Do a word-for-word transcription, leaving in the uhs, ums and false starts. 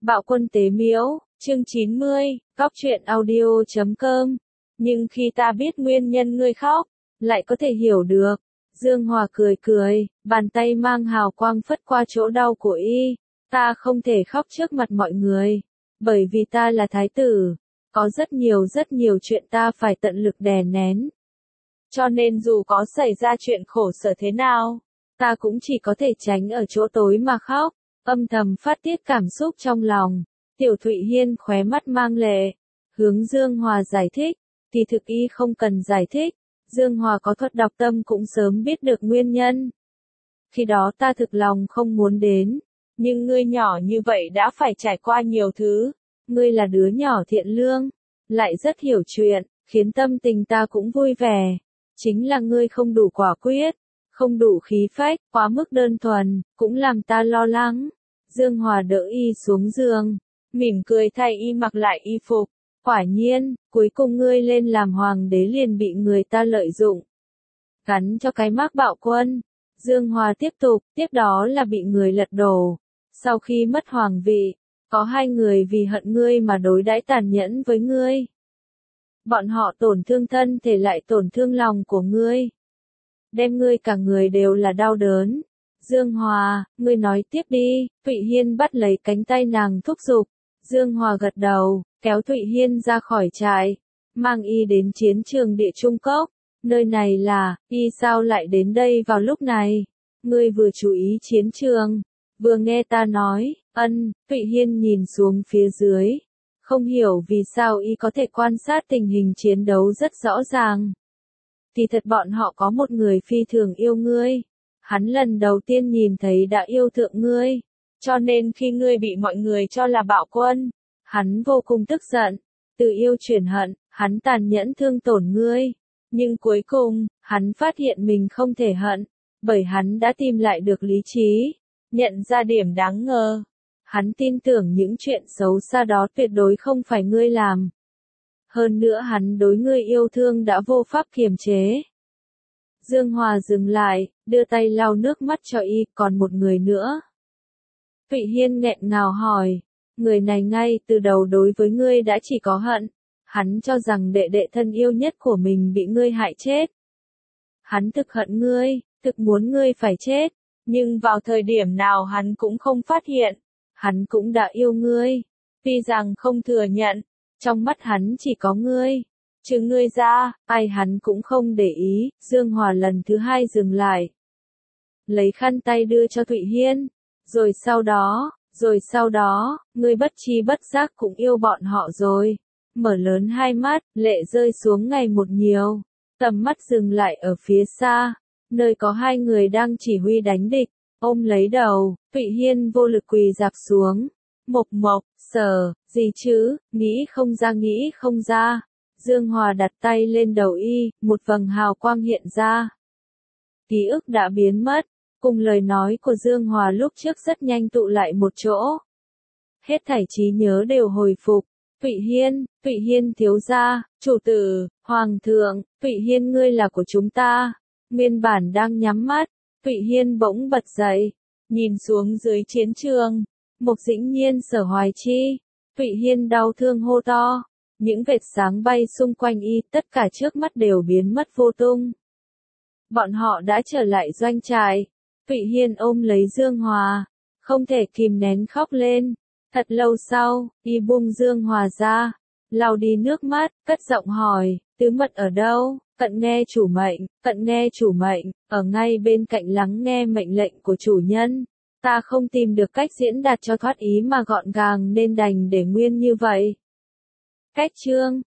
Bạo Quân Tế Miễu, chương chín mươi, Góc truyện audio chấm com. Nhưng khi ta biết nguyên nhân ngươi khóc, lại có thể hiểu được. Dương Hòa cười cười, bàn tay mang hào quang phất qua chỗ đau của y. Ta không thể khóc trước mặt mọi người, bởi vì ta là thái tử. Có rất nhiều rất nhiều chuyện ta phải tận lực đè nén. Cho nên dù có xảy ra chuyện khổ sở thế nào, ta cũng chỉ có thể tránh ở chỗ tối mà khóc, âm thầm phát tiết cảm xúc trong lòng. Tiểu Thụy Hiên khóe mắt mang lệ, hướng Dương Hòa giải thích, thì thực y không cần giải thích, Dương Hòa có thuật đọc tâm cũng sớm biết được nguyên nhân. Khi đó ta thực lòng không muốn đến, nhưng ngươi nhỏ như vậy đã phải trải qua nhiều thứ, ngươi là đứa nhỏ thiện lương, lại rất hiểu chuyện, khiến tâm tình ta cũng vui vẻ. Chính là ngươi không đủ quả quyết, không đủ khí phách, quá mức đơn thuần, cũng làm ta lo lắng. Dương Hòa đỡ y xuống giường, mỉm cười thay y mặc lại y phục. Quả nhiên, cuối cùng ngươi lên làm hoàng đế liền bị người ta lợi dụng. Gắn cho cái mác Bạo Quân. Dương Hòa tiếp tục, tiếp đó là bị người lật đổ. Sau khi mất hoàng vị, có hai người vì hận ngươi mà đối đãi tàn nhẫn với ngươi. Bọn họ tổn thương thân thể lại tổn thương lòng của ngươi. Đem ngươi cả người đều là đau đớn. Dương Hòa, ngươi nói tiếp đi. Thụy Hiên bắt lấy cánh tay nàng thúc giục. Dương Hòa gật đầu, kéo Thụy Hiên ra khỏi trại, mang y đến chiến trường Địa Trung Cốc. Nơi này là, y sao lại đến đây vào lúc này? Ngươi vừa chú ý chiến trường, vừa nghe ta nói, ân. Thụy Hiên nhìn xuống phía dưới, không hiểu vì sao y có thể quan sát tình hình chiến đấu rất rõ ràng. Thì thật bọn họ có một người phi thường yêu ngươi. Hắn lần đầu tiên nhìn thấy đã yêu thượng ngươi. Cho nên khi ngươi bị mọi người cho là bạo quân, hắn vô cùng tức giận. Từ yêu chuyển hận, hắn tàn nhẫn thương tổn ngươi. Nhưng cuối cùng, hắn phát hiện mình không thể hận, bởi hắn đã tìm lại được lý trí, nhận ra điểm đáng ngờ. Hắn tin tưởng những chuyện xấu xa đó tuyệt đối không phải ngươi làm. Hơn nữa hắn đối ngươi yêu thương đã vô pháp kiềm chế. Dương Hòa dừng lại, đưa tay lau nước mắt cho y, còn một người nữa. Thụy Hiên nghẹn ngào hỏi, người này ngay từ đầu đối với ngươi đã chỉ có hận. Hắn cho rằng đệ đệ thân yêu nhất của mình bị ngươi hại chết. Hắn thực hận ngươi, thực muốn ngươi phải chết, nhưng vào thời điểm nào hắn cũng không phát hiện. Hắn cũng đã yêu ngươi, tuy rằng không thừa nhận, trong mắt hắn chỉ có ngươi. Trừ ngươi ra, ai hắn cũng không để ý. Dương Hòa lần thứ hai dừng lại, lấy khăn tay đưa cho Thụy Hiên, rồi sau đó, rồi sau đó, ngươi bất chi bất giác cũng yêu bọn họ rồi. Mở lớn hai mắt, lệ rơi xuống ngày một nhiều, tầm mắt dừng lại ở phía xa, nơi có hai người đang chỉ huy đánh địch. Ôm lấy đầu, Thụy Hiên vô lực quỳ dạp xuống. Mộc mộc, sờ, gì chứ, nghĩ không ra nghĩ không ra. Dương Hòa đặt tay lên đầu y, một vầng hào quang hiện ra. Ký ức đã biến mất, cùng lời nói của Dương Hòa lúc trước rất nhanh tụ lại một chỗ. Hết thảy trí nhớ đều hồi phục. Thụy Hiên, Thụy Hiên thiếu gia, chủ tử, hoàng thượng, Thụy Hiên ngươi là của chúng ta. Nguyên bản đang nhắm mắt, Thụy Hiên bỗng bật dậy, nhìn xuống dưới chiến trường. Mộc Dĩnh Nhiên Sở Hoài Chi. Thụy Hiên đau thương hô to. Những vệt sáng bay xung quanh y, tất cả trước mắt đều biến mất vô tung. Bọn họ đã trở lại doanh trại. Thụy Hiên ôm lấy Dương Hòa, không thể kìm nén khóc lên. Thật lâu sau, y buông Dương Hòa ra, lau đi nước mắt, cất giọng hỏi, tứ mật ở đâu? Cận nghe chủ mệnh, cận nghe chủ mệnh, ở ngay bên cạnh lắng nghe mệnh lệnh của chủ nhân. Ta không tìm được cách diễn đạt cho thoát ý mà gọn gàng nên đành để nguyên như vậy. Cách chương